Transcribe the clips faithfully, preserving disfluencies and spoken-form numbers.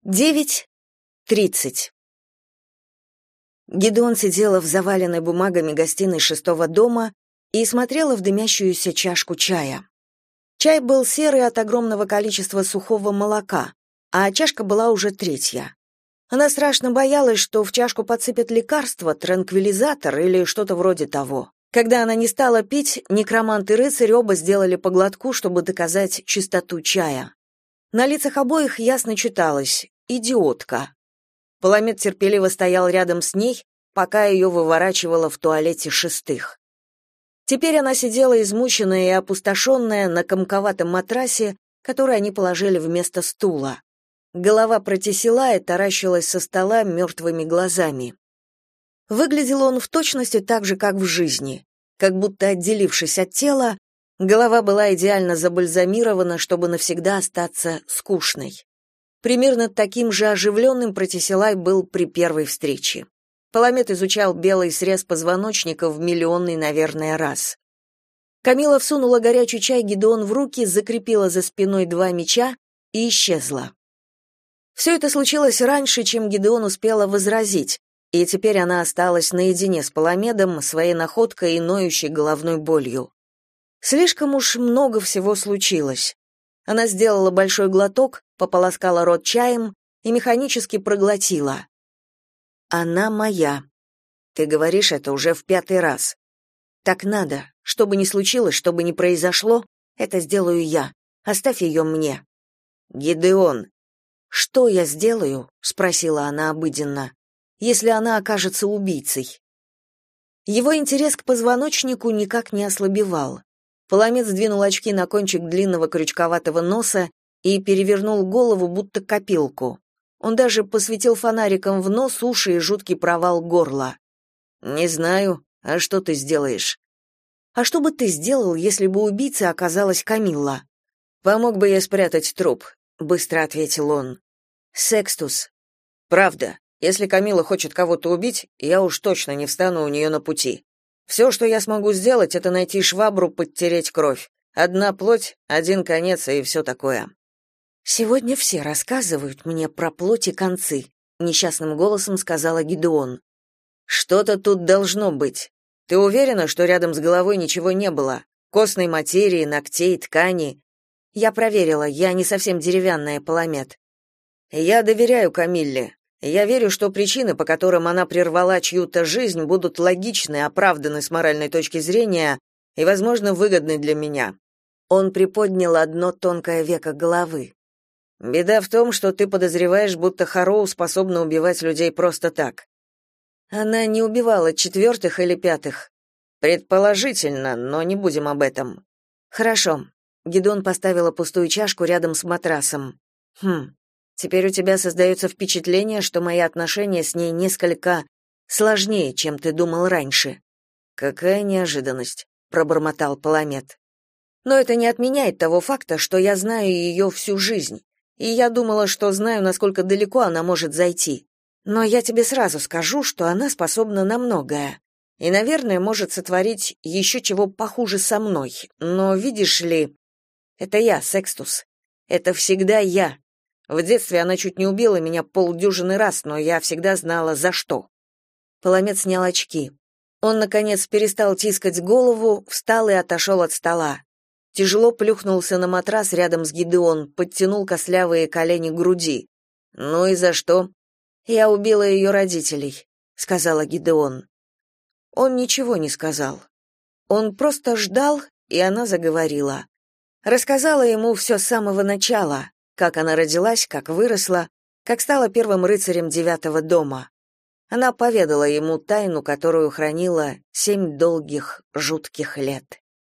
девять тридцать. Гидеон сидела в заваленной бумагами гостиной шестого дома и смотрела в дымящуюся чашку чая. Чай был серый от огромного количества сухого молока, а чашка была уже третья. Она страшно боялась, что в чашку подсыпят лекарство, транквилизатор или что-то вроде того. Когда она не стала пить, некромант и рыцарь оба сделали по глотку, чтобы доказать чистоту чая. На лицах обоих ясно читалось «идиотка». Паламет терпеливо стоял рядом с ней, пока ее выворачивало в туалете шестых. Теперь она сидела измученная и опустошенная на комковатом матрасе, который они положили вместо стула. Голова протесила и таращилась со стола мертвыми глазами. Выглядел он в точности так же, как в жизни, как будто, отделившись от тела, голова была идеально забальзамирована, чтобы навсегда остаться скучной. Примерно таким же оживленным Протесилай был при первой встрече. Паламет изучал белый срез позвоночника в миллионный, наверное, раз. Камила всунула горячий чай Гидеон в руки, закрепила за спиной два меча и исчезла. Все это случилось раньше, чем Гидеон успела возразить, и теперь она осталась наедине с Паламедом, своей находкой и ноющей головной болью. Слишком уж много всего случилось. Она сделала большой глоток, пополоскала рот чаем и механически проглотила. «Она моя. Ты говоришь это уже в пятый раз. Так надо. Что бы ни случилось, что бы ни произошло, это сделаю я. Оставь ее мне». «Гидеон». «Что я сделаю?» — спросила она обыденно. «Если она окажется убийцей». Его интерес к позвоночнику никак не ослабевал. Паламет сдвинул очки на кончик длинного крючковатого носа и перевернул голову, будто копилку. Он даже посветил фонариком в нос, уши и жуткий провал горла. «Не знаю. А что ты сделаешь?» «А что бы ты сделал, если бы убийцей оказалась Камилла?» «Помог бы я спрятать труп», — быстро ответил он. «Секстус». «Правда. Если Камилла хочет кого-то убить, я уж точно не встану у нее на пути. Все, что я смогу сделать, это найти швабру, подтереть кровь. Одна плоть, один конец и все такое». «Сегодня все рассказывают мне про плоть и концы», — несчастным голосом сказала Гидеон. «Что-то тут должно быть. Ты уверена, что рядом с головой ничего не было? Костной материи, ногтей, ткани?» «Я проверила, я не совсем деревянная, Паламет». «Я доверяю Камилле. Я верю, что причины, по которым она прервала чью-то жизнь, будут логичны, оправданы с моральной точки зрения и, возможно, выгодны для меня». Он приподнял одно тонкое веко головы. «Беда в том, что ты подозреваешь, будто Хароу способна убивать людей просто так. Она не убивала четвертых или пятых. Предположительно, но не будем об этом». «Хорошо». Гидеон поставила пустую чашку рядом с матрасом. «Хм, теперь у тебя создается впечатление, что мои отношения с ней несколько сложнее, чем ты думал раньше». «Какая неожиданность», — пробормотал Паламет. «Но это не отменяет того факта, что я знаю ее всю жизнь. И я думала, что знаю, насколько далеко она может зайти. Но я тебе сразу скажу, что она способна на многое. И, наверное, может сотворить еще чего похуже со мной. Но, видишь ли, это я, Секстус. Это всегда я. В детстве она чуть не убила меня полдюжины раз, но я всегда знала, за что». Паламет снял очки. Он, наконец, перестал тискать голову, встал и отошел от стола. Тяжело плюхнулся на матрас рядом с Гидеон, подтянул костлявые колени к груди. «Ну и за что?» «Я убила ее родителей», — сказала Гидеон. Он ничего не сказал. Он просто ждал, и она заговорила. Рассказала ему все с самого начала, как она родилась, как выросла, как стала первым рыцарем девятого дома. Она поведала ему тайну, которую хранила семь долгих, жутких лет.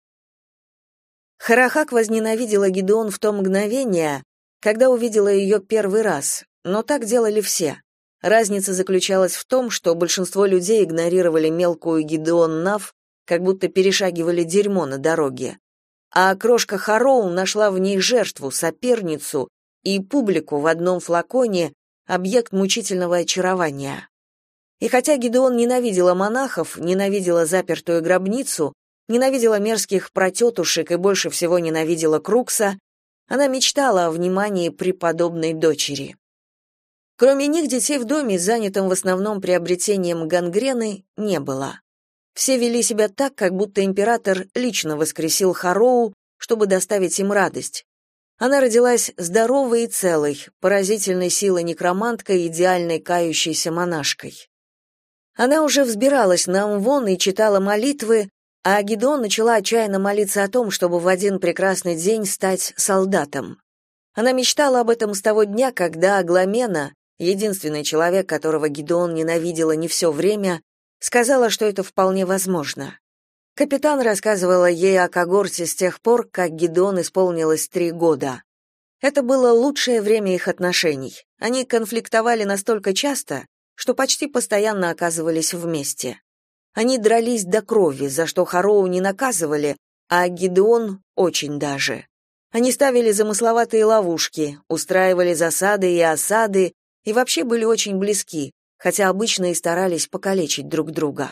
Харахак возненавидела Гидеон в то мгновение, когда увидела ее первый раз, но так делали все. Разница заключалась в том, что большинство людей игнорировали мелкую Гидеон Нав, как будто перешагивали дерьмо на дороге. А крошка Хароу нашла в ней жертву, соперницу и публику в одном флаконе, объект мучительного очарования. И хотя Гидеон ненавидела монахов, ненавидела запертую гробницу, ненавидела мерзких протетушек и больше всего ненавидела Крукса, она мечтала о внимании преподобной дочери. Кроме них детей в доме, занятым в основном приобретением гангрены, не было. Все вели себя так, как будто император лично воскресил Хароу, чтобы доставить им радость. Она родилась здоровой и целой, поразительной силой некроманткой, идеальной кающейся монашкой. Она уже взбиралась на Амвон и читала молитвы, а Гидеон начала отчаянно молиться о том, чтобы в один прекрасный день стать солдатом. Она мечтала об этом с того дня, когда Агламена, единственный человек, которого Гидеон ненавидела не все время, сказала, что это вполне возможно. Капитан рассказывала ей о когорте с тех пор, как Гидеон исполнилось три года. Это было лучшее время их отношений. Они конфликтовали настолько часто, что почти постоянно оказывались вместе. Они дрались до крови, за что Хароу не наказывали, а Гидеон очень даже. Они ставили замысловатые ловушки, устраивали засады и осады, и вообще были очень близки, хотя обычно и старались покалечить друг друга.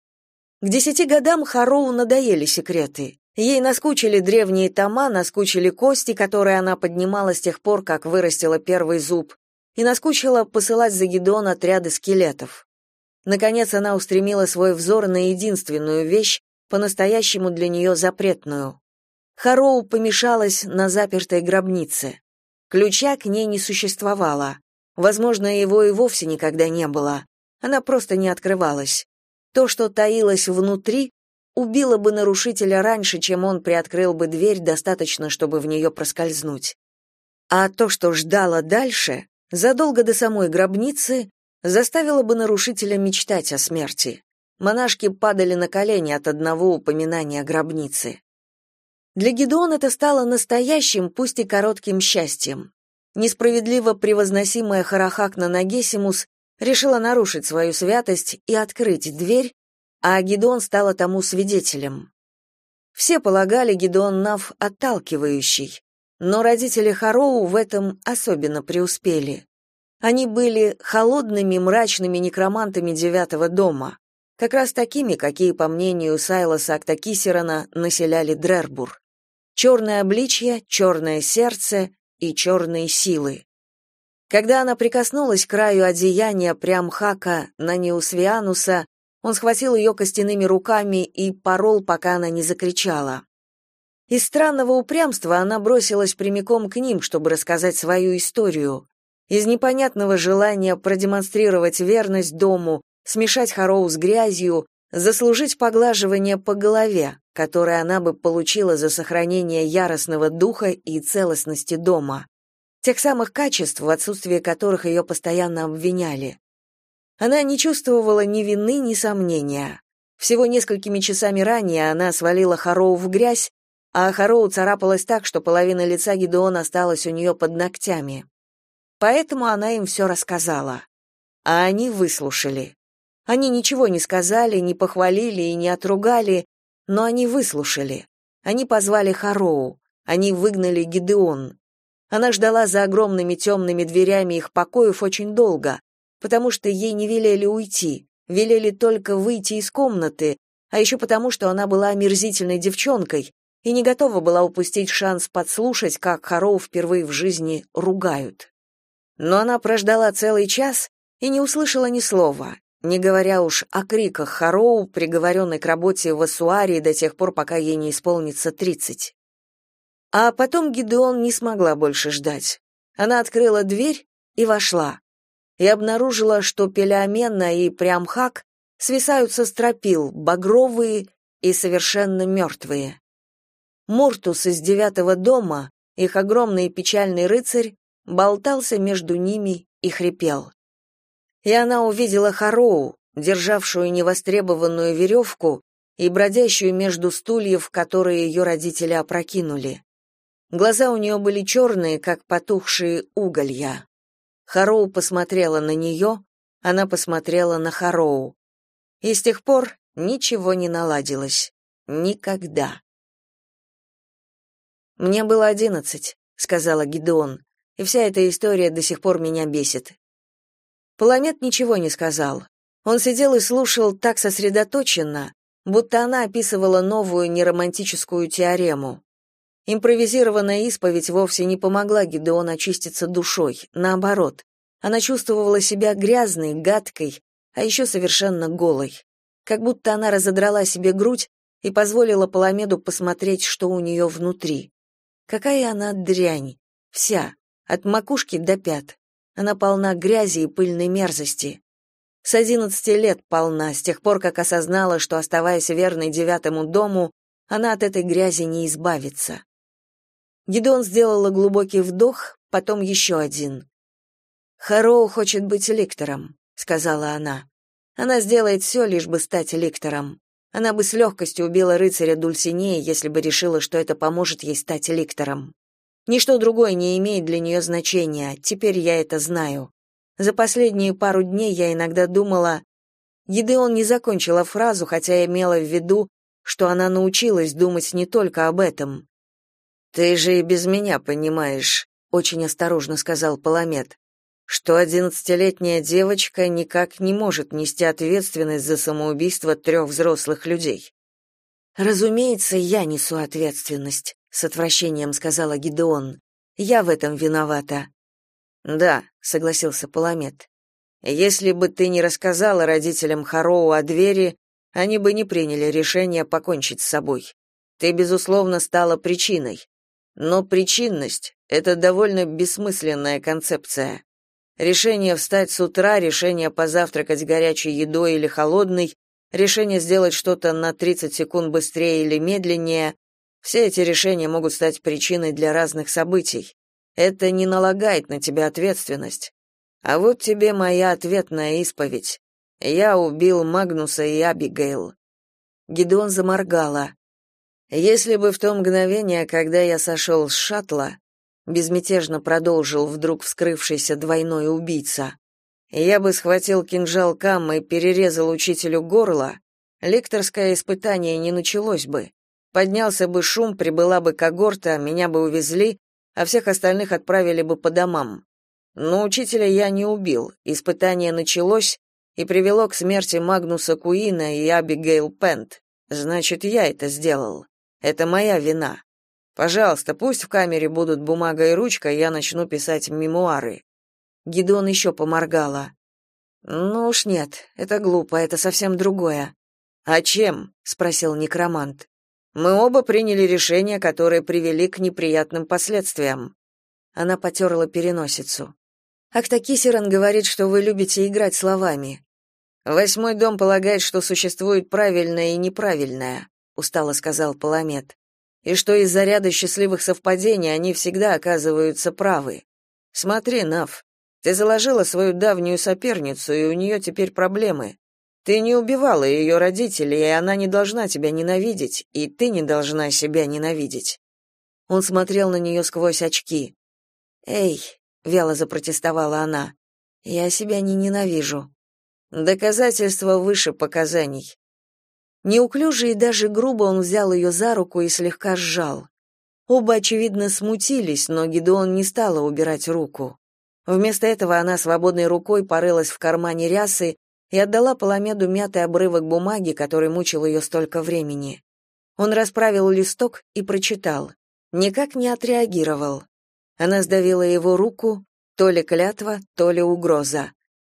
К десяти годам Хароу надоели секреты. Ей наскучили древние тома, наскучили кости, которые она поднимала с тех пор, как вырастила первый зуб, и наскучило посылать за Гидеон отряды скелетов. Наконец она устремила свой взор на единственную вещь, по-настоящему для нее запретную. Хароу помешалась на запертой гробнице. Ключа к ней не существовало. Возможно, его и вовсе никогда не было. Она просто не открывалась. То, что таилось внутри, убило бы нарушителя раньше, чем он приоткрыл бы дверь достаточно, чтобы в нее проскользнуть. А то, что ждало дальше, задолго до самой гробницы, заставило бы нарушителя мечтать о смерти. Монашки падали на колени от одного упоминания гробницы. Для Гидеон это стало настоящим, пусть и коротким счастьем. Несправедливо превозносимая Харахакна Нагесимус решила нарушить свою святость и открыть дверь, а Гидеон стала тому свидетелем. Все полагали Гидеон Нав отталкивающий, но родители Хароу в этом особенно преуспели. Они были холодными, мрачными некромантами девятого дома, как раз такими, какие, по мнению Сайлоса Актакисерана, населяли Дрербур. Черное обличье, черное сердце и черные силы. Когда она прикоснулась к краю одеяния Прямхака Наниусвиануса, он схватил ее костяными руками и порол, пока она не закричала. Из странного упрямства она бросилась прямиком к ним, чтобы рассказать свою историю. Из непонятного желания продемонстрировать верность дому, смешать Хароу с грязью, заслужить поглаживание по голове, которое она бы получила за сохранение яростного духа и целостности дома. Тех самых качеств, в отсутствии которых ее постоянно обвиняли. Она не чувствовала ни вины, ни сомнения. Всего несколькими часами ранее она свалила Хароу в грязь, а Хароу царапалась так, что половина лица Гидеона осталась у нее под ногтями. Поэтому она им все рассказала. А они выслушали. Они ничего не сказали, не похвалили и не отругали, но они выслушали. Они позвали Хароу, они выгнали Гидеон. Она ждала за огромными темными дверями их покоев очень долго, потому что ей не велели уйти, велели только выйти из комнаты, а еще потому, что она была омерзительной девчонкой и не готова была упустить шанс подслушать, как Хароу впервые в жизни ругают. Но она прождала целый час и не услышала ни слова, не говоря уж о криках Хароу, приговоренной к работе в Ассуарии до тех пор, пока ей не исполнится тридцать. А потом Гидеон не смогла больше ждать. Она открыла дверь и вошла. И обнаружила, что Пелеомена и Прямхак свисают со стропил, багровые и совершенно мертвые. Муртус из девятого дома, их огромный и печальный рыцарь, болтался между ними и хрипел. И она увидела Хароу, державшую невостребованную веревку и бродящую между стульев, которые ее родители опрокинули. Глаза у нее были черные, как потухшие уголья. Хароу посмотрела на нее, она посмотрела на Хароу. И с тех пор ничего не наладилось. Никогда. «Мне было одиннадцать», — сказала Гидеон, «и вся эта история до сих пор меня бесит». Паламет ничего не сказал. Он сидел и слушал так сосредоточенно, будто она описывала новую неромантическую теорему. Импровизированная исповедь вовсе не помогла Гидеону очиститься душой, наоборот. Она чувствовала себя грязной, гадкой, а еще совершенно голой. Как будто она разодрала себе грудь и позволила Паламеду посмотреть, что у нее внутри. Какая она дрянь, вся, от макушки до пят. Она полна грязи и пыльной мерзости. С одиннадцати лет полна, с тех пор, как осознала, что, оставаясь верной девятому дому, она от этой грязи не избавится. Гидеон сделала глубокий вдох, потом еще один. «Хароу хочет быть ликтором», — сказала она. «Она сделает все, лишь бы стать ликтором. Она бы с легкостью убила рыцаря Дульсинеи, если бы решила, что это поможет ей стать ликтором. Ничто другое не имеет для нее значения, теперь я это знаю. За последние пару дней я иногда думала...» Гидеон не закончила фразу, хотя имела в виду, что она научилась думать не только об этом. «Ты же и без меня понимаешь», — очень осторожно сказал Паламед, что одиннадцатилетняя девочка никак не может нести ответственность за самоубийство трех взрослых людей. «Разумеется, я несу ответственность», — с отвращением сказала Гидеон. «Я в этом виновата». «Да», — согласился Паламед. «Если бы ты не рассказала родителям Хароу о двери, они бы не приняли решение покончить с собой. Ты, безусловно, стала причиной. Но причинность — это довольно бессмысленная концепция. Решение встать с утра, решение позавтракать горячей едой или холодной, решение сделать что-то на тридцать секунд быстрее или медленнее — все эти решения могут стать причиной для разных событий. Это не налагает на тебя ответственность. А вот тебе моя ответная исповедь. Я убил Магнуса и Абигейл». Гидеон заморгала. «Если бы в то мгновение, когда я сошел с шаттла, безмятежно продолжил вдруг вскрывшийся двойной убийца, я бы схватил кинжал Кам и перерезал учителю горло, лекторское испытание не началось бы. Поднялся бы шум, прибыла бы когорта, меня бы увезли, а всех остальных отправили бы по домам. Но учителя я не убил, испытание началось и привело к смерти Магнуса Куина и Абигейл Пент. Значит, я это сделал. Это моя вина. Пожалуйста, пусть в камере будут бумага и ручка, я начну писать мемуары». Гидеон еще поморгала. «Ну уж нет, это глупо, это совсем другое». «А чем?» — спросил некромант. «Мы оба приняли решения, которые привели к неприятным последствиям». Она потерла переносицу. «Актакисеран говорит, что вы любите играть словами». «Восьмой дом полагает, что существует правильное и неправильное», — устало сказал Паламед, «и что из-за ряда счастливых совпадений они всегда оказываются правы. Смотри, Нав, ты заложила свою давнюю соперницу, и у нее теперь проблемы. Ты не убивала ее родителей, и она не должна тебя ненавидеть, и ты не должна себя ненавидеть». Он смотрел на нее сквозь очки. «Эй», — вяло запротестовала она, — «я себя не ненавижу». «Доказательства выше показаний». Неуклюже и даже грубо он взял ее за руку и слегка сжал. Оба, очевидно, смутились, но Гидеон не стала убирать руку. Вместо этого она свободной рукой порылась в кармане рясы и отдала Паламеду мятый обрывок бумаги, который мучил ее столько времени. Он расправил листок и прочитал. Никак не отреагировал. Она сдавила его руку, то ли клятва, то ли угроза.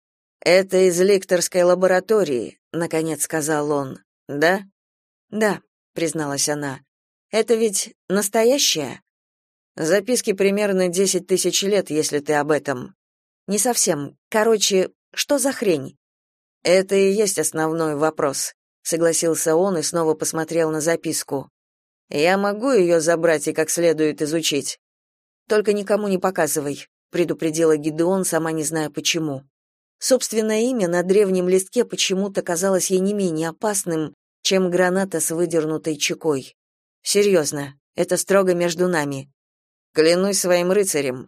«Это из лекторской лаборатории», — наконец сказал он. «Да?» «Да», — призналась она. «Это ведь настоящее?» «Записки примерно десять тысяч лет, если ты об этом». «Не совсем. Короче, что за хрень?» «Это и есть основной вопрос», — согласился он и снова посмотрел на записку. «Я могу ее забрать и как следует изучить?» «Только никому не показывай», — предупредила Гидеон, сама не зная почему. Собственное имя на древнем листке почему-то казалось ей не менее опасным, чем граната с выдернутой чекой. «Серьезно, это строго между нами. Клянусь своим рыцарем.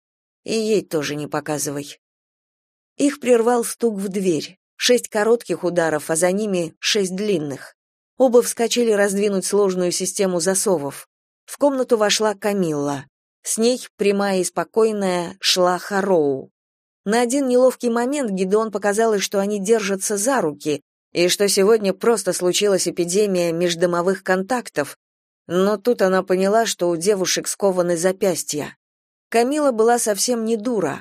И ей тоже не показывай». Их прервал стук в дверь. Шесть коротких ударов, а за ними шесть длинных. Оба вскочили раздвинуть сложную систему засовов. В комнату вошла Камилла. С ней, прямая и спокойная, шла Хароу. На один неловкий момент Гидеон показалось, что они держатся за руки, и что сегодня просто случилась эпидемия междомовых контактов, но тут она поняла, что у девушек скованы запястья. Камилла была совсем не дура.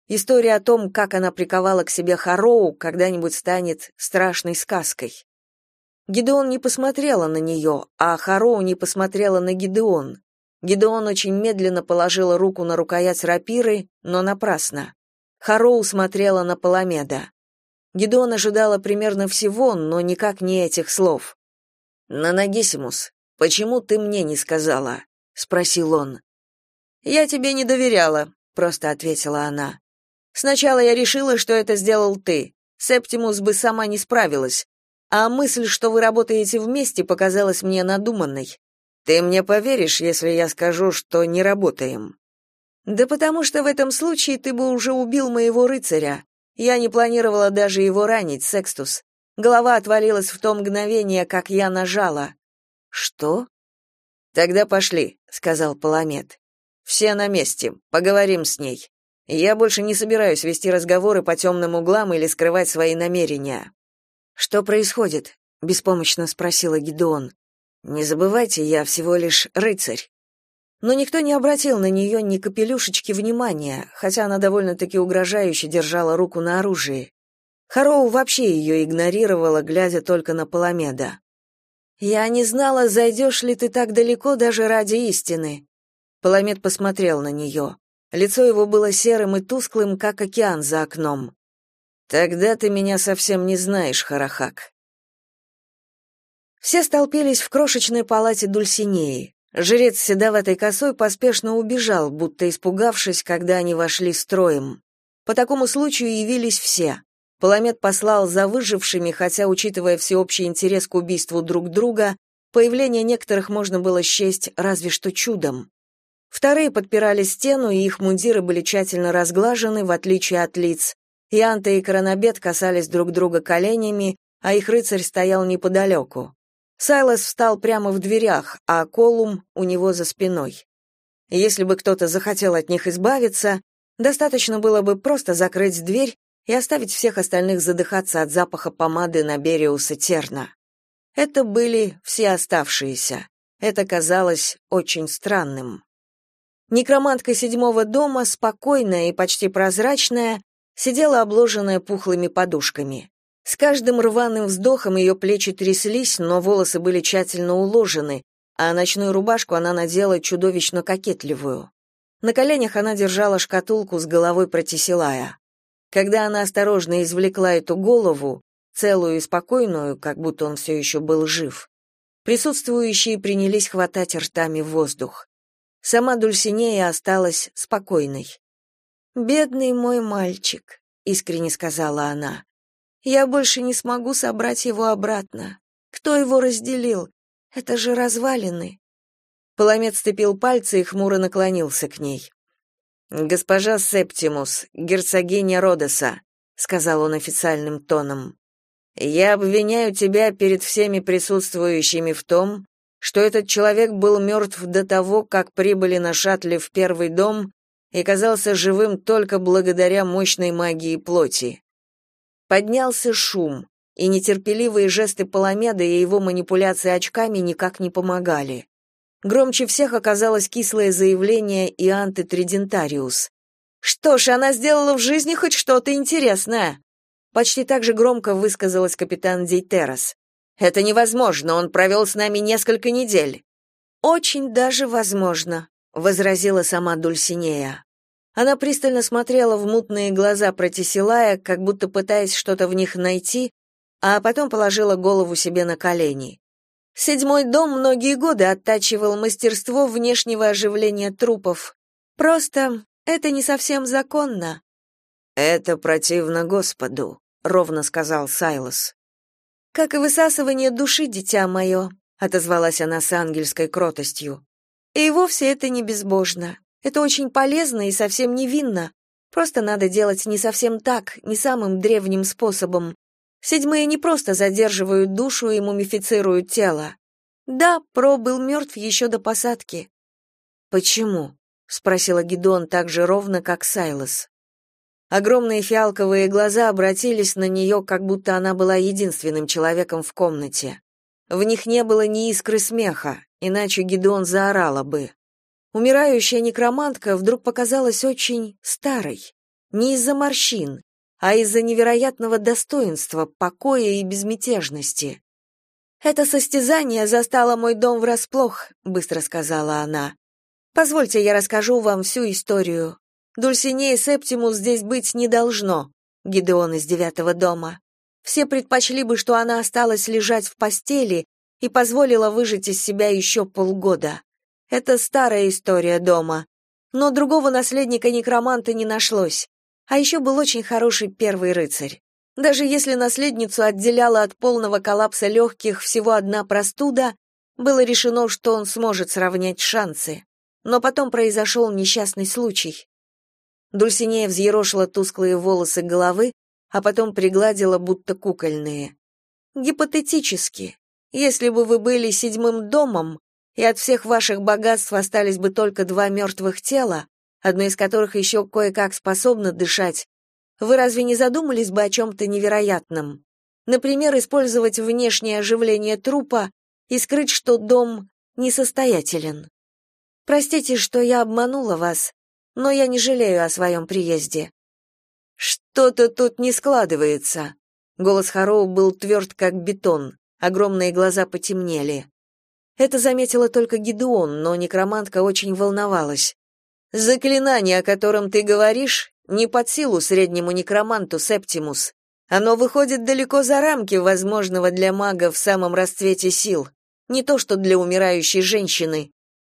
История о том, как она приковала к себе Хароу, когда-нибудь станет страшной сказкой. Гидеон не посмотрела на нее, а Хароу не посмотрела на Гидеон. Гидеон очень медленно положила руку на рукоять рапиры, но напрасно. Хароу смотрела на Паламеда. Гидеон ожидала примерно всего, но никак не этих слов. «Нанагисимус, почему ты мне не сказала?» — спросил он. «Я тебе не доверяла», — просто ответила она. «Сначала я решила, что это сделал ты. Септимус бы сама не справилась. А мысль, что вы работаете вместе, показалась мне надуманной. Ты мне поверишь, если я скажу, что не работаем?» «Да потому что в этом случае ты бы уже убил моего рыцаря. Я не планировала даже его ранить, Секстус. Голова отвалилась в то мгновение, как я нажала». «Что?» «Тогда пошли», — сказал Паламед. «Все на месте, поговорим с ней. Я больше не собираюсь вести разговоры по темным углам или скрывать свои намерения». «Что происходит?» — беспомощно спросила Гидеон. «Не забывайте, я всего лишь рыцарь». Но никто не обратил на нее ни капелюшечки внимания, хотя она довольно-таки угрожающе держала руку на оружии. Хароу вообще ее игнорировала, глядя только на Паламеда. «Я не знала, зайдешь ли ты так далеко даже ради истины». Паламед посмотрел на нее. Лицо его было серым и тусклым, как океан за окном. «Тогда ты меня совсем не знаешь, Харахак». Все столпились в крошечной палате Дульсинеи. Жрец с седоватой косой поспешно убежал, будто испугавшись, когда они вошли строем. По такому случаю явились все. Паламед послал за выжившими, хотя, учитывая всеобщий интерес к убийству друг друга, появление некоторых можно было счесть разве что чудом. Вторые подпирали стену, и их мундиры были тщательно разглажены, в отличие от лиц. Ианта и Коронабет касались друг друга коленями, а их рыцарь стоял неподалеку. Сайлос встал прямо в дверях, а Колум у него за спиной. Если бы кто-то захотел от них избавиться, достаточно было бы просто закрыть дверь и оставить всех остальных задыхаться от запаха помады Набериуса Терна. Это были все оставшиеся. Это казалось очень странным. Некромантка седьмого дома, спокойная и почти прозрачная, сидела обложенная пухлыми подушками. С каждым рваным вздохом ее плечи тряслись, но волосы были тщательно уложены, а ночную рубашку она надела чудовищно кокетливую. На коленях она держала шкатулку с головой Протисилая. Когда она осторожно извлекла эту голову, целую и спокойную, как будто он все еще был жив, присутствующие принялись хватать ртами воздух. Сама Дульсинея осталась спокойной. «Бедный мой мальчик», — искренне сказала она. «Я больше не смогу собрать его обратно. Кто его разделил? Это же развалины». Паламед сцепил пальцы и хмуро наклонился к ней. «Госпожа Септимус, герцогиня Родоса», — сказал он официальным тоном, — «я обвиняю тебя перед всеми присутствующими в том, что этот человек был мертв до того, как прибыли на шаттле в первый дом и казался живым только благодаря мощной магии плоти». Поднялся шум, и нетерпеливые жесты Паламеда и его манипуляции очками никак не помогали. Громче всех оказалось кислое заявление Ианты Тридентариус. «Что ж, она сделала в жизни хоть что-то интересное!» Почти так же громко высказалась капитан Дейтерос. «Это невозможно, он провел с нами несколько недель». «Очень даже возможно», — возразила сама Дульсинея. Она пристально смотрела в мутные глаза Протисилая, как будто пытаясь что-то в них найти, а потом положила голову себе на колени. Седьмой дом многие годы оттачивал мастерство внешнего оживления трупов. Просто это не совсем законно. «Это противно Господу», — ровно сказал Сайлос. «Как и высасывание души, дитя мое», — отозвалась она с ангельской кротостью. «И вовсе это не безбожно. Это очень полезно и совсем невинно. Просто надо делать не совсем так, не самым древним способом. Седьмые не просто задерживают душу и мумифицируют тело. Да, Про был мертв еще до посадки». «Почему?» — спросила Гидеон так же ровно, как Сайлос. Огромные фиалковые глаза обратились на нее, как будто она была единственным человеком в комнате. В них не было ни искры смеха, иначе Гидеон заорала бы. Умирающая некромантка вдруг показалась очень старой. не из-за морщин, а из-за невероятного достоинства, покоя и безмятежности. «Это состязание застало мой дом врасплох», — быстро сказала она. «Позвольте, я расскажу вам всю историю. Дульсинеи Септимус здесь быть не должно, Гидеон из девятого дома. Все предпочли бы, что она осталась лежать в постели и позволила выжить из себя еще полгода. Это старая история дома. Но другого наследника некроманта не нашлось. А еще был очень хороший первый рыцарь. Даже если наследницу отделяла от полного коллапса легких всего одна простуда, было решено, что он сможет сравнять шансы. Но потом произошел несчастный случай. Дульсинея взъерошила тусклые волосы головы, а потом пригладила, будто кукольные. Гипотетически, если бы вы были седьмым домом, и от всех ваших богатств остались бы только два мертвых тела, одно из которых еще кое-как способно дышать, вы разве не задумались бы о чем-то невероятном? Например, использовать внешнее оживление трупа и скрыть, что дом несостоятелен. Простите, что я обманула вас, но я не жалею о своем приезде. Что-то тут не складывается. Голос Хароу был тверд, как бетон, огромные глаза потемнели. Это заметила только Гидеон, но некромантка очень волновалась. «Заклинание, о котором ты говоришь, не под силу среднему некроманту Септимус. Оно выходит далеко за рамки возможного для мага в самом расцвете сил, не то что для умирающей женщины».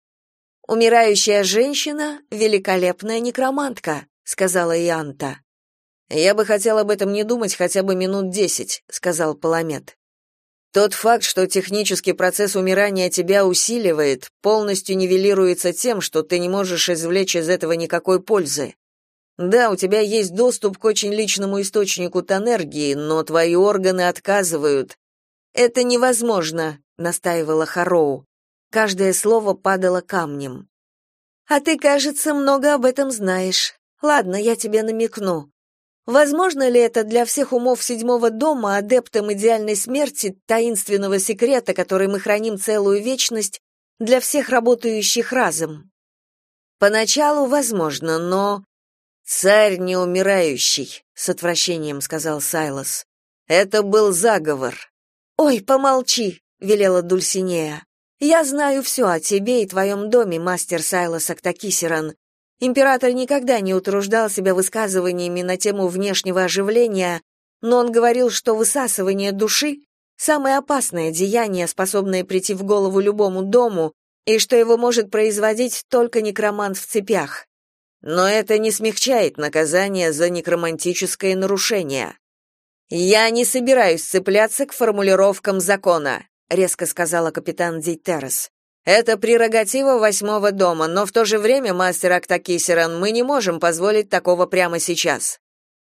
«Умирающая женщина — великолепная некромантка», — сказала Ианта. «Я бы хотел об этом не думать хотя бы минут десять», — сказал Паламет. «Тот факт, что технический процесс умирания тебя усиливает, полностью нивелируется тем, что ты не можешь извлечь из этого никакой пользы. Да, у тебя есть доступ к очень личному источнику энергии, но твои органы отказывают». «Это невозможно», — настаивала Хароу. Каждое слово падало камнем. «А ты, кажется, много об этом знаешь. Ладно, я тебе намекну. Возможно ли это для всех умов седьмого дома, адептам идеальной смерти, таинственного секрета, который мы храним целую вечность, для всех работающих разом? Поначалу возможно, но... Царь неумирающий, с отвращением сказал Сайлос. Это был заговор. Ой, помолчи, велела Дульсинея. Я знаю все о тебе и твоем доме, мастер Сайлос Актакисеран. Император никогда не утруждал себя высказываниями на тему внешнего оживления, но он говорил, что высасывание души — самое опасное деяние, способное прийти в голову любому дому, и что его может производить только некромант в цепях. Но это не смягчает наказание за некромантическое нарушение. «Я не собираюсь цепляться к формулировкам закона», — резко сказала капитан Дейтерес. «Это прерогатива восьмого дома, но в то же время, мастер Актакисеран, мы не можем позволить такого прямо сейчас».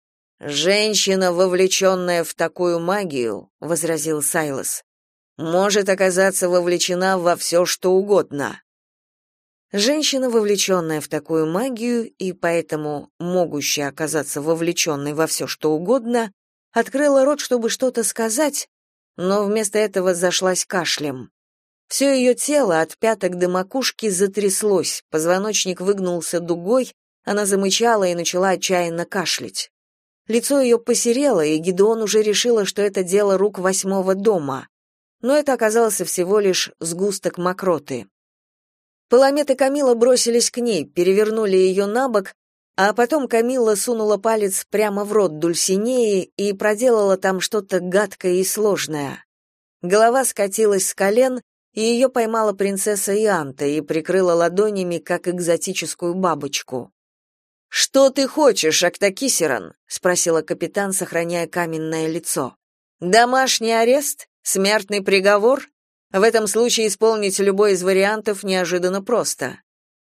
«Женщина, вовлеченная в такую магию», — возразил Сайлос, — «может оказаться вовлечена во все, что угодно». Женщина, вовлеченная в такую магию и поэтому могущая оказаться вовлеченной во все, что угодно, открыла рот, чтобы что-то сказать, но вместо этого зашлась кашлем. Все ее тело от пяток до макушки затряслось, позвоночник выгнулся дугой, она замычала и начала отчаянно кашлять. Лицо ее посерело, и Гидеон уже решила, что это дело рук восьмого дома. Но это оказался всего лишь сгусток мокроты. Паламет и Камилла бросились к ней, перевернули ее на бок, а потом Камилла сунула палец прямо в рот Дульсинеи и проделала там что-то гадкое и сложное. Голова скатилась с колен, и ее поймала принцесса Ианта и прикрыла ладонями, как экзотическую бабочку. «Что ты хочешь, Актакисеран?» — спросила капитан, сохраняя каменное лицо. «Домашний арест? Смертный приговор? В этом случае исполнить любой из вариантов неожиданно просто».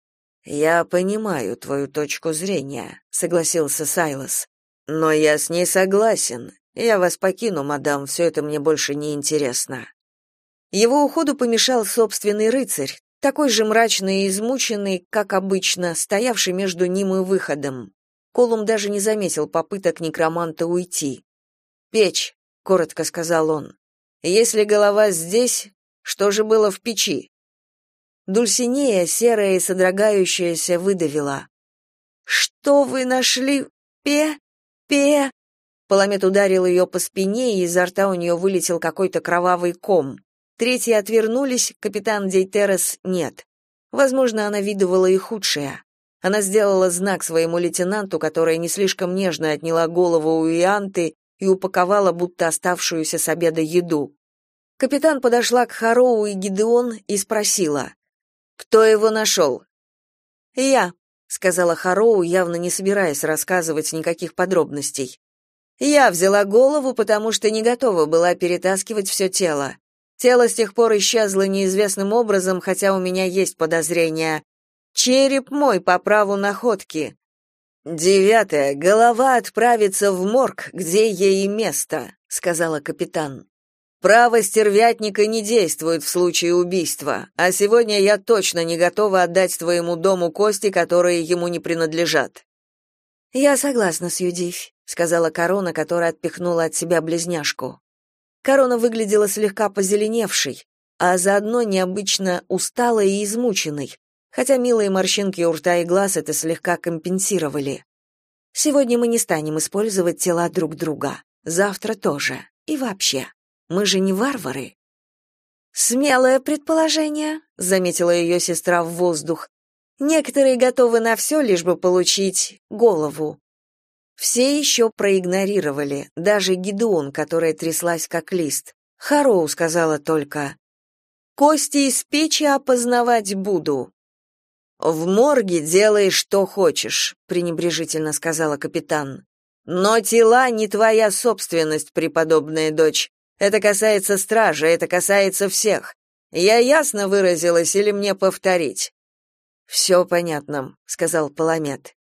«Я понимаю твою точку зрения», — согласился Сайлос. «Но я с ней согласен. Я вас покину, мадам, все это мне больше не интересно». Его уходу помешал собственный рыцарь, такой же мрачный и измученный, как обычно, стоявший между ним и выходом. Колум даже не заметил попыток некроманта уйти. «Печь», — коротко сказал он. «Если голова здесь, что же было в печи?» Дульсинея, серая и содрогающаяся, выдавила. «Что вы нашли Пе, пе. Паламет ударил ее по спине, и изо рта у нее вылетел какой-то кровавый ком. Третьи отвернулись, капитан Дейтерес нет. Возможно, она видывала и худшее. Она сделала знак своему лейтенанту, которая не слишком нежно отняла голову у Ианты и упаковала будто оставшуюся с обеда еду. Капитан подошла к Хароу и Гидеон и спросила: «Кто его нашел?» «Я», — сказала Хароу, явно не собираясь рассказывать никаких подробностей. «Я взяла голову, потому что не готова была перетаскивать все тело. Тело с тех пор исчезло неизвестным образом, хотя у меня есть подозрения. Череп мой по праву находки. Девятое. Голова отправится в морг, где ей и место», — сказала капитан. «Право стервятника не действует в случае убийства, а сегодня я точно не готова отдать твоему дому кости, которые ему не принадлежат». «Я согласна с Юдивь», — сказала Корона, которая отпихнула от себя близняшку. Корона выглядела слегка позеленевшей, а заодно необычно усталой и измученной, хотя милые морщинки у рта и глаз это слегка компенсировали. «Сегодня мы не станем использовать тела друг друга. Завтра тоже. И вообще, мы же не варвары». «Смелое предположение», — заметила ее сестра в воздух. «Некоторые готовы на все, лишь бы получить голову». Все еще проигнорировали, даже Гидеон, которая тряслась как лист. Хароу сказала только: «Кости из печи опознавать буду». «В морге делай, что хочешь», — пренебрежительно сказала капитан. «Но тела не твоя собственность, преподобная дочь. Это касается стражи, это касается всех. Я ясно выразилась или мне повторить?» «Все понятно», — сказал Паламет.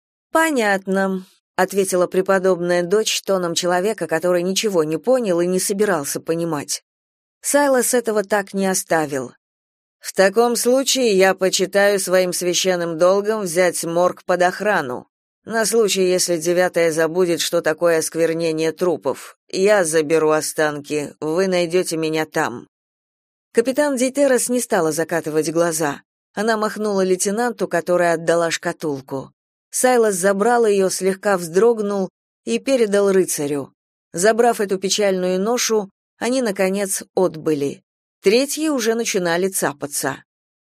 «Понятно», — ответила преподобная дочь тоном человека, который ничего не понял и не собирался понимать. Сайлас этого так не оставил. «В таком случае я почитаю своим священным долгом взять морг под охрану. На случай, если девятая забудет, что такое осквернение трупов. Я заберу останки, вы найдете меня там». Капитан Дейтерес не стала закатывать глаза. Она махнула лейтенанту, который отдала шкатулку. Сайлас забрал ее, слегка вздрогнул и передал рыцарю. Забрав эту печальную ношу, они, наконец, отбыли. Третьи уже начинали цапаться.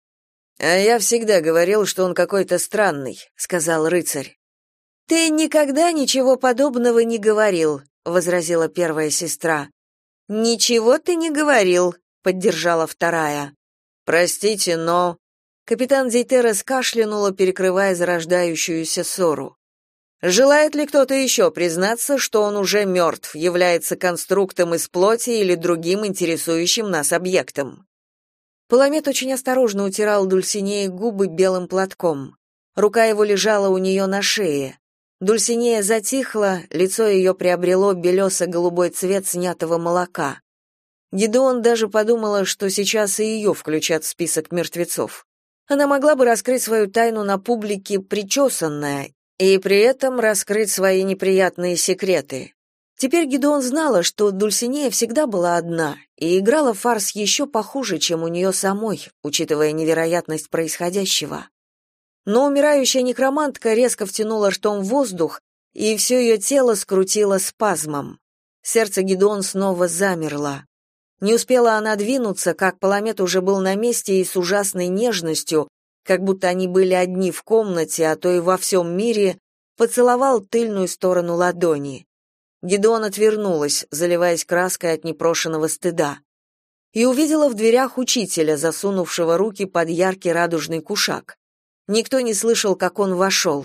«А я всегда говорил, что он какой-то странный», — сказал рыцарь. «Ты никогда ничего подобного не говорил», — возразила первая сестра. «Ничего ты не говорил», — поддержала вторая. «Простите, но...» Капитан Дейтерес кашлянула, перекрывая зарождающуюся ссору. «Желает ли кто-то еще признаться, что он уже мертв, является конструктом из плоти или другим интересующим нас объектом?» Паламет очень осторожно утирал Дульсинее губы белым платком. Рука его лежала у нее на шее. Дульсинея затихла, лицо ее приобрело белесо-голубой цвет снятого молока. Гидеон даже подумала, что сейчас и ее включат в список мертвецов. Она могла бы раскрыть свою тайну на публике причесанная и при этом раскрыть свои неприятные секреты. Теперь Гидеон знала, что Дульсинея всегда была одна и играла фарс еще похуже, чем у нее самой, учитывая невероятность происходящего. Но умирающая некромантка резко втянула ртом воздух, и все ее тело скрутило спазмом. Сердце Гидеон снова замерло. Не успела она двинуться, как Паламет уже был на месте и с ужасной нежностью, как будто они были одни в комнате, а то и во всем мире, поцеловал тыльную сторону ладони. Гидеон отвернулась, заливаясь краской от непрошеного стыда, и увидела в дверях учителя, засунувшего руки под яркий радужный кушак. Никто не слышал, как он вошел.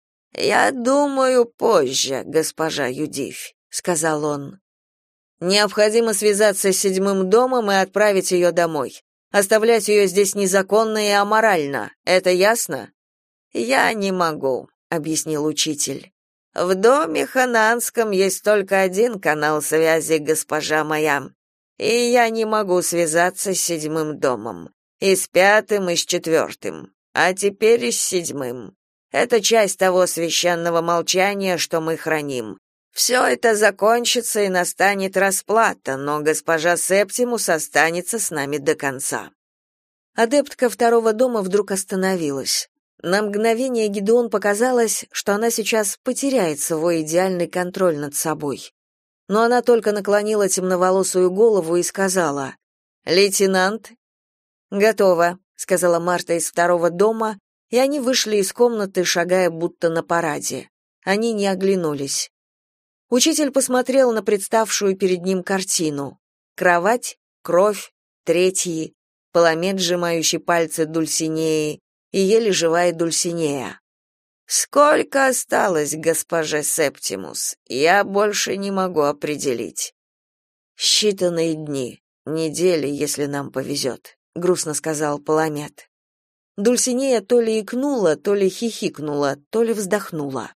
«Я думаю, позже, госпожа Юдивь», — сказал он. «Необходимо связаться с седьмым домом и отправить ее домой. Оставлять ее здесь незаконно и аморально. Это ясно?» «Я не могу», — объяснил учитель. «В доме ханаанском есть только один канал связи, госпожа моя, и я не могу связаться с седьмым домом. И с пятым, и с четвертым. А теперь и с седьмым. Это часть того священного молчания, что мы храним. Все это закончится и настанет расплата, но госпожа Септимус останется с нами до конца». Адептка второго дома вдруг остановилась. На мгновение Гидеон показалось, что она сейчас потеряет свой идеальный контроль над собой. Но она только наклонила темноволосую голову и сказала: «Лейтенант?» «Готово», — сказала Марта из второго дома, и они вышли из комнаты, шагая будто на параде. Они не оглянулись. Учитель посмотрел на представшую перед ним картину. Кровать, кровь, третьи, Паламед, сжимающий пальцы Дульсинеи, и еле живая Дульсинея. «Сколько осталось, госпоже Септимус? Я больше не могу определить». «Считанные дни, недели, если нам повезет», — грустно сказал Паламед. Дульсинея то ли икнула, то ли хихикнула, то ли вздохнула.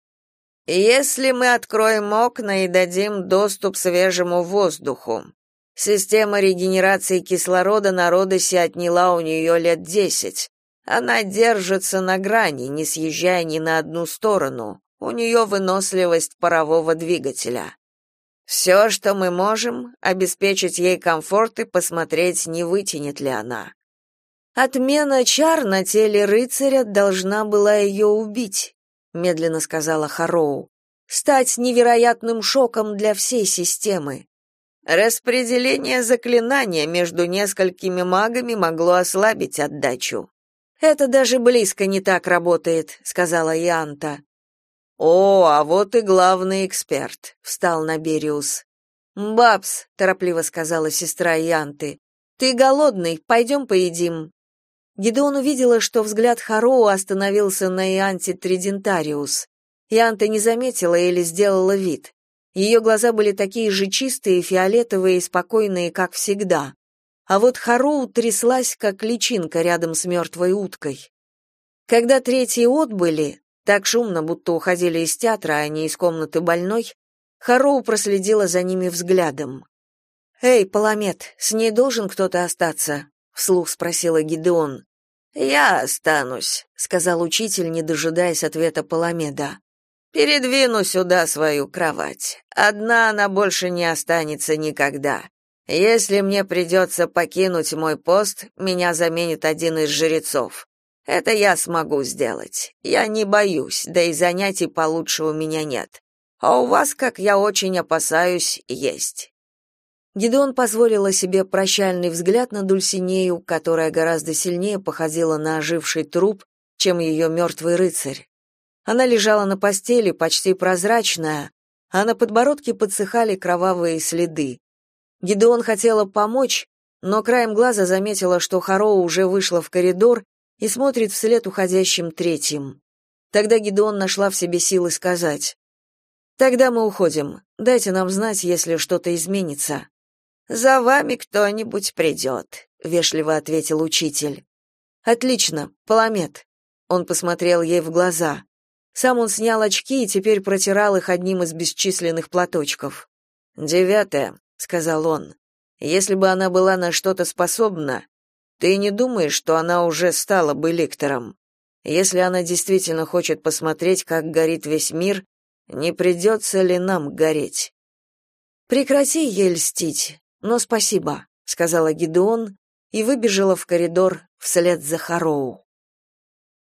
«Если мы откроем окна и дадим доступ свежему воздуху. Система регенерации кислорода на Родосе отняла у нее лет десять. Она держится на грани, не съезжая ни на одну сторону. У нее выносливость парового двигателя. Все, что мы можем, обеспечить ей комфорт и посмотреть, не вытянет ли она. Отмена чар на теле рыцаря должна была ее убить», — медленно сказала Харроу. «Стать невероятным шоком для всей системы. Распределение заклинания между несколькими магами могло ослабить отдачу. «Это даже близко не так работает», — сказала Ианта. «О, а вот и главный эксперт», — встал Набериус. «Бабс», — торопливо сказала сестра Ианты, — «ты голодный, пойдем поедим». Гидеон увидела, что взгляд Харроу остановился на Ианте Тридентариус. Ианта не заметила или сделала вид. Ее глаза были такие же чистые, фиолетовые и спокойные, как всегда. А вот Харроу тряслась, как личинка рядом с мертвой уткой. Когда третьи отбыли, так шумно, будто уходили из театра, а не из комнаты больной, Харроу проследила за ними взглядом. «Эй, Паламед, с ней должен кто-то остаться?» — вслух спросила Гидеон. «Я останусь», — сказал учитель, не дожидаясь ответа Паламеда. «Передвину сюда свою кровать. Одна она больше не останется никогда. Если мне придется покинуть мой пост, меня заменит один из жрецов. Это я смогу сделать. Я не боюсь, да и занятий получше у меня нет. А у вас, как я очень опасаюсь, есть». Гидеон позволила себе прощальный взгляд на Дульсинею, которая гораздо сильнее походила на оживший труп, чем ее мертвый рыцарь. Она лежала на постели, почти прозрачная, а на подбородке подсыхали кровавые следы. Гидеон хотела помочь, но краем глаза заметила, что Харроу уже вышла в коридор и смотрит вслед уходящим третьим. Тогда Гидеон нашла в себе силы сказать: «Тогда мы уходим. Дайте нам знать, если что-то изменится». «За вами кто-нибудь придет», — вежливо ответил учитель. «Отлично, Паламед». Он посмотрел ей в глаза. Сам он снял очки и теперь протирал их одним из бесчисленных платочков. «Девятое», — сказал он. «Если бы она была на что-то способна, ты не думаешь, что она уже стала бы лектором? Если она действительно хочет посмотреть, как горит весь мир, не придется ли нам гореть?» «Прекрати ей льстить, но спасибо», — сказала Гидеон и выбежала в коридор вслед за Харроу.